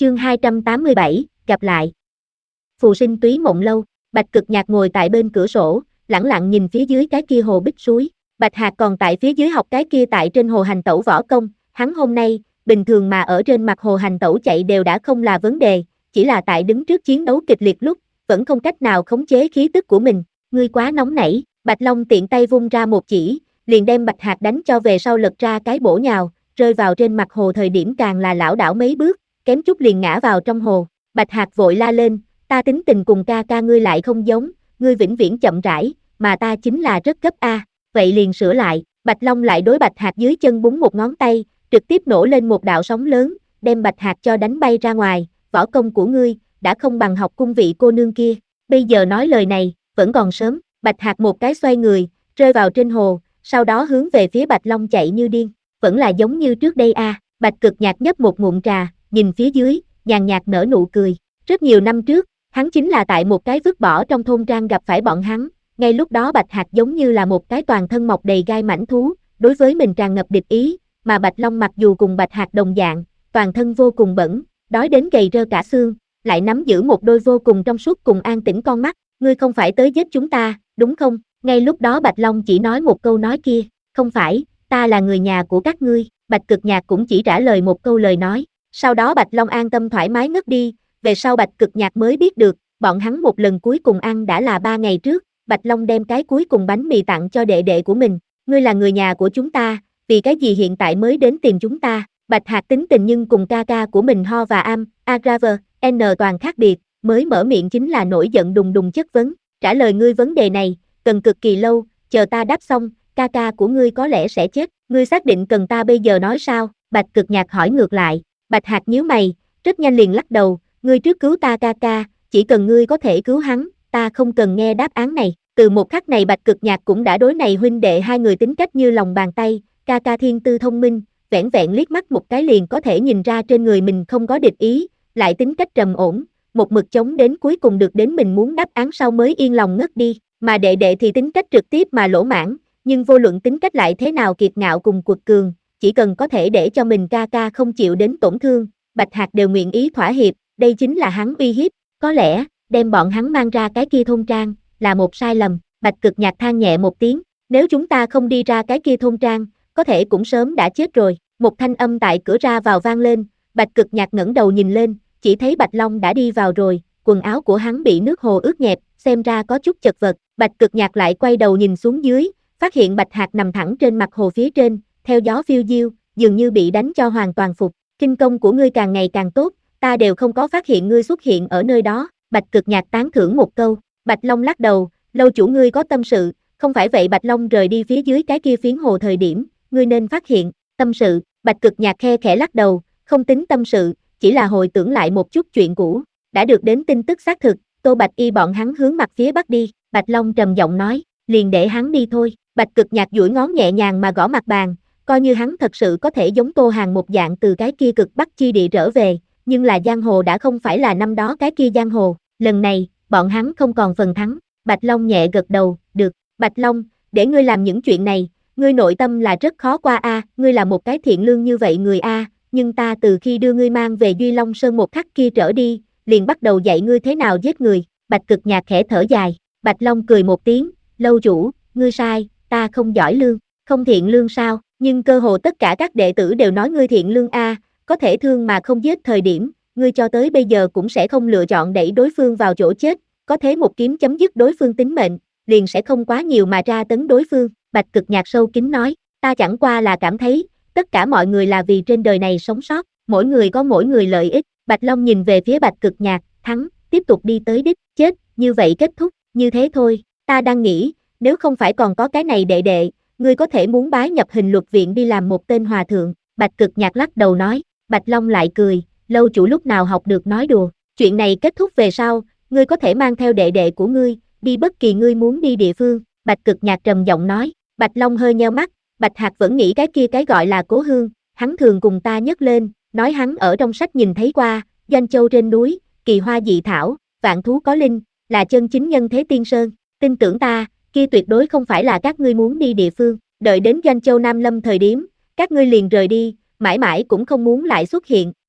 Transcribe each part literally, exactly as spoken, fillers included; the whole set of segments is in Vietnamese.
Chương hai trăm tám mươi bảy, gặp lại. Phù sinh túy mộng lâu, Bạch Cực Nhạc ngồi tại bên cửa sổ, lẳng lặng nhìn phía dưới cái kia hồ bích suối. Bạch Hạc còn tại phía dưới học cái kia tại trên hồ hành tẩu võ công, hắn hôm nay, bình thường mà ở trên mặt hồ hành tẩu chạy đều đã không là vấn đề, chỉ là tại đứng trước chiến đấu kịch liệt lúc, vẫn không cách nào khống chế khí tức của mình. Ngươi quá nóng nảy, Bạch Long tiện tay vung ra một chỉ, liền đem Bạch Hạc đánh cho về sau lật ra cái bổ nhào, rơi vào trên mặt hồ thời điểm càng là lảo đảo mấy bước, kém chút liền ngã vào trong hồ. Bạch Hạc vội la lên, ta tính tình cùng ca ca ngươi lại không giống, ngươi vĩnh viễn chậm rãi, mà ta chính là rất gấp a, vậy liền sửa lại. Bạch Long lại đối Bạch Hạc dưới chân búng một ngón tay, trực tiếp nổ lên một đạo sóng lớn, đem Bạch Hạc cho đánh bay ra ngoài, võ công của ngươi đã không bằng học cung vị cô nương kia, bây giờ nói lời này, vẫn còn sớm. Bạch Hạc một cái xoay người, rơi vào trên hồ, sau đó hướng về phía Bạch Long chạy như điên, vẫn là giống như trước đây a. Bạch Cực Nhạc nhấp một ngụm trà, nhìn phía dưới, nhàn nhạt nở nụ cười. Rất nhiều năm trước, hắn chính là tại một cái vứt bỏ trong thôn trang gặp phải bọn hắn, ngay lúc đó Bạch Hạc giống như là một cái toàn thân mọc đầy gai mãnh thú, đối với mình tràn ngập địch ý, mà Bạch Long mặc dù cùng Bạch Hạc đồng dạng, toàn thân vô cùng bẩn, đói đến gầy rơ cả xương, lại nắm giữ một đôi vô cùng trong suốt cùng an tĩnh con mắt, ngươi không phải tới giết chúng ta, đúng không? Ngay lúc đó Bạch Long chỉ nói một câu nói kia, không phải, ta là người nhà của các ngươi. Bạch Cực Nhạc cũng chỉ trả lời một câu lời nói, sau đó Bạch Long an tâm thoải mái ngất đi. Về sau Bạch Cực Nhạc mới biết được, bọn hắn một lần cuối cùng ăn đã là ba ngày trước, Bạch Long đem cái cuối cùng bánh mì tặng cho đệ đệ của mình, ngươi là người nhà của chúng ta, vì cái gì hiện tại mới đến tìm chúng ta? Bạch Hạc tính tình nhưng cùng ca ca của mình Ho và Am, Agraver, N toàn khác biệt, mới mở miệng chính là nổi giận đùng đùng chất vấn, trả lời ngươi vấn đề này, cần cực kỳ lâu, chờ ta đáp xong, ca ca của ngươi có lẽ sẽ chết, ngươi xác định cần ta bây giờ nói sao? Bạch Cực Nhạc hỏi ngược lại. Bạch Hạc nhíu mày, rất nhanh liền lắc đầu, ngươi trước cứu ta ca ca, chỉ cần ngươi có thể cứu hắn, ta không cần nghe đáp án này. Từ một khắc này Bạch Cực Nhạc cũng đã đối này huynh đệ hai người tính cách như lòng bàn tay, ca ca thiên tư thông minh, vẻn vẹn liếc mắt một cái liền có thể nhìn ra trên người mình không có địch ý, lại tính cách trầm ổn, một mực chống đến cuối cùng được đến mình muốn đáp án sau mới yên lòng ngất đi, mà đệ đệ thì tính cách trực tiếp mà lỗ mãng, nhưng vô luận tính cách lại thế nào kiệt ngạo cùng cuột cường, chỉ cần có thể để cho mình ca ca không chịu đến tổn thương, Bạch Hạc đều nguyện ý thỏa hiệp, đây chính là hắn uy hiếp, có lẽ, đem bọn hắn mang ra cái kia thôn trang, là một sai lầm. Bạch Cực Nhạc than nhẹ một tiếng, nếu chúng ta không đi ra cái kia thôn trang, có thể cũng sớm đã chết rồi. Một thanh âm tại cửa ra vào vang lên, Bạch Cực Nhạc ngẩng đầu nhìn lên, chỉ thấy Bạch Long đã đi vào rồi, quần áo của hắn bị nước hồ ướt nhẹp, xem ra có chút chật vật. Bạch Cực Nhạc lại quay đầu nhìn xuống dưới, phát hiện Bạch Hạc nằm thẳng trên mặt hồ phía trên, theo gió phiêu diêu, dường như bị đánh cho hoàn toàn phục. Kinh công của ngươi càng ngày càng tốt, ta đều không có phát hiện ngươi xuất hiện ở nơi đó. Bạch Cực Nhạc tán thưởng một câu. Bạch Long lắc đầu, lâu chủ ngươi có tâm sự, không phải vậy Bạch Long rời đi phía dưới cái kia phiến hồ thời điểm, ngươi nên phát hiện, tâm sự. Bạch Cực Nhạc khe khẽ lắc đầu, không tính tâm sự, chỉ là hồi tưởng lại một chút chuyện cũ, đã được đến tin tức xác thực, Tô Bạch Y bọn hắn hướng mặt phía bắc đi. Bạch Long trầm giọng nói, liền để hắn đi thôi. Bạch Cực Nhạc duỗi ngón nhẹ nhàng mà gõ mặt bàn, coi như hắn thật sự có thể giống Tô Hàng một dạng từ cái kia cực bắc chi địa trở về, nhưng là giang hồ đã không phải là năm đó cái kia giang hồ, lần này, bọn hắn không còn phần thắng. Bạch Long nhẹ gật đầu, được. Bạch Long, để ngươi làm những chuyện này, ngươi nội tâm là rất khó qua a, à, ngươi là một cái thiện lương như vậy người a, à, nhưng ta từ khi đưa ngươi mang về Duy Long Sơn một khắc kia trở đi, liền bắt đầu dạy ngươi thế nào giết người. Bạch Cực Nhạc khẽ thở dài. Bạch Long cười một tiếng, lâu chủ, ngươi sai, ta không giỏi lương, không thiện lương sao, nhưng cơ hồ tất cả các đệ tử đều nói ngươi thiện lương a, à, có thể thương mà không giết thời điểm, ngươi cho tới bây giờ cũng sẽ không lựa chọn đẩy đối phương vào chỗ chết, có thế một kiếm chấm dứt đối phương tính mệnh, liền sẽ không quá nhiều mà tra tấn đối phương. Bạch Cực Nhạc sâu kín nói, ta chẳng qua là cảm thấy, tất cả mọi người là vì trên đời này sống sót, mỗi người có mỗi người lợi ích. Bạch Long nhìn về phía Bạch Cực Nhạc, thắng, tiếp tục đi tới đích, chết, như vậy kết thúc, như thế thôi, ta đang nghĩ, nếu không phải còn có cái này đệ đệ, ngươi có thể muốn bái nhập hình luật viện đi làm một tên hòa thượng. Bạch Cực Nhạc lắc đầu nói. Bạch Long lại cười, lâu chủ lúc nào học được nói đùa, chuyện này kết thúc về sau, ngươi có thể mang theo đệ đệ của ngươi, đi bất kỳ ngươi muốn đi địa phương. Bạch Cực Nhạc trầm giọng nói. Bạch Long hơi nheo mắt, Bạch Hạc vẫn nghĩ cái kia cái gọi là Cố Hương, hắn thường cùng ta nhấc lên, nói hắn ở trong sách nhìn thấy qua, Doanh Châu trên núi, kỳ hoa dị thảo, vạn thú có linh, là chân chính nhân thế tiên sơn, tin tưởng ta, kia tuyệt đối không phải là các ngươi muốn đi địa phương, đợi đến Doanh Châu Nam Lâm thời điểm, các ngươi liền rời đi, mãi mãi cũng không muốn lại xuất hiện.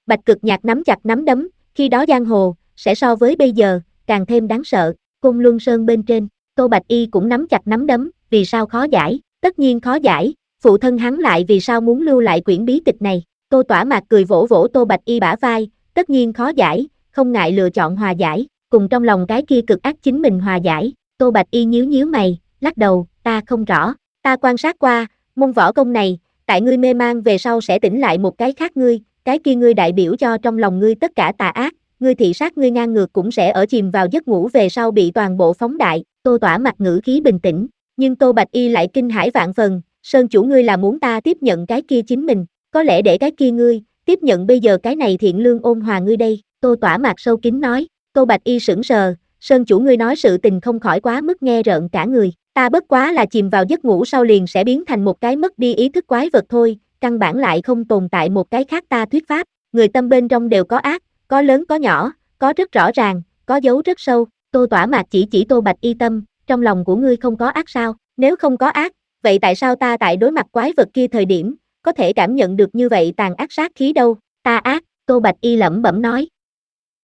Bạch Cực Nhạc nắm chặt nắm đấm, khi đó giang hồ, sẽ so với bây giờ, càng thêm đáng sợ. Côn Luân Sơn bên trên, Tô Bạch Y cũng nắm chặt nắm đấm, vì sao khó giải, tất nhiên khó giải, phụ thân hắn lại vì sao muốn lưu lại quyển bí tịch này. Tô Tỏa Mạc cười vỗ vỗ Tô Bạch Y bả vai, tất nhiên khó giải, không ngại lựa chọn hòa giải, cùng trong lòng cái kia cực ác chính mình hòa giải. Tô Bạch Y nhíu nhíu mày, lắc đầu, ta không rõ, ta quan sát qua, môn võ công này, tại ngươi mê mang về sau sẽ tỉnh lại một cái khác ngươi, cái kia ngươi đại biểu cho trong lòng ngươi tất cả tà ác, ngươi thị sát ngươi ngang ngược cũng sẽ ở chìm vào giấc ngủ về sau bị toàn bộ phóng đại. Tô Tỏa Mạc ngữ khí bình tĩnh, nhưng Tô Bạch Y lại kinh hãi vạn phần, Sơn chủ ngươi là muốn ta tiếp nhận cái kia chính mình, có lẽ để cái kia ngươi, tiếp nhận bây giờ cái này thiện lương ôn hòa ngươi đây. Tô Tỏa Mạc sâu kín nói. Tô Bạch Y sững sờ, Sơn chủ ngươi nói sự tình không khỏi quá mức nghe rợn cả người, ta bất quá là chìm vào giấc ngủ sau liền sẽ biến thành một cái mất đi ý thức quái vật thôi, căn bản lại không tồn tại một cái khác ta thuyết pháp, người tâm bên trong đều có ác, có lớn có nhỏ, có rất rõ ràng, có dấu rất sâu. Tô Tỏa Mạc chỉ chỉ Tô Bạch Y tâm, trong lòng của ngươi không có ác sao, nếu không có ác, vậy tại sao ta tại đối mặt quái vật kia thời điểm, có thể cảm nhận được như vậy tàn ác sát khí đâu, ta ác, Tô Bạch Y lẩm bẩm nói,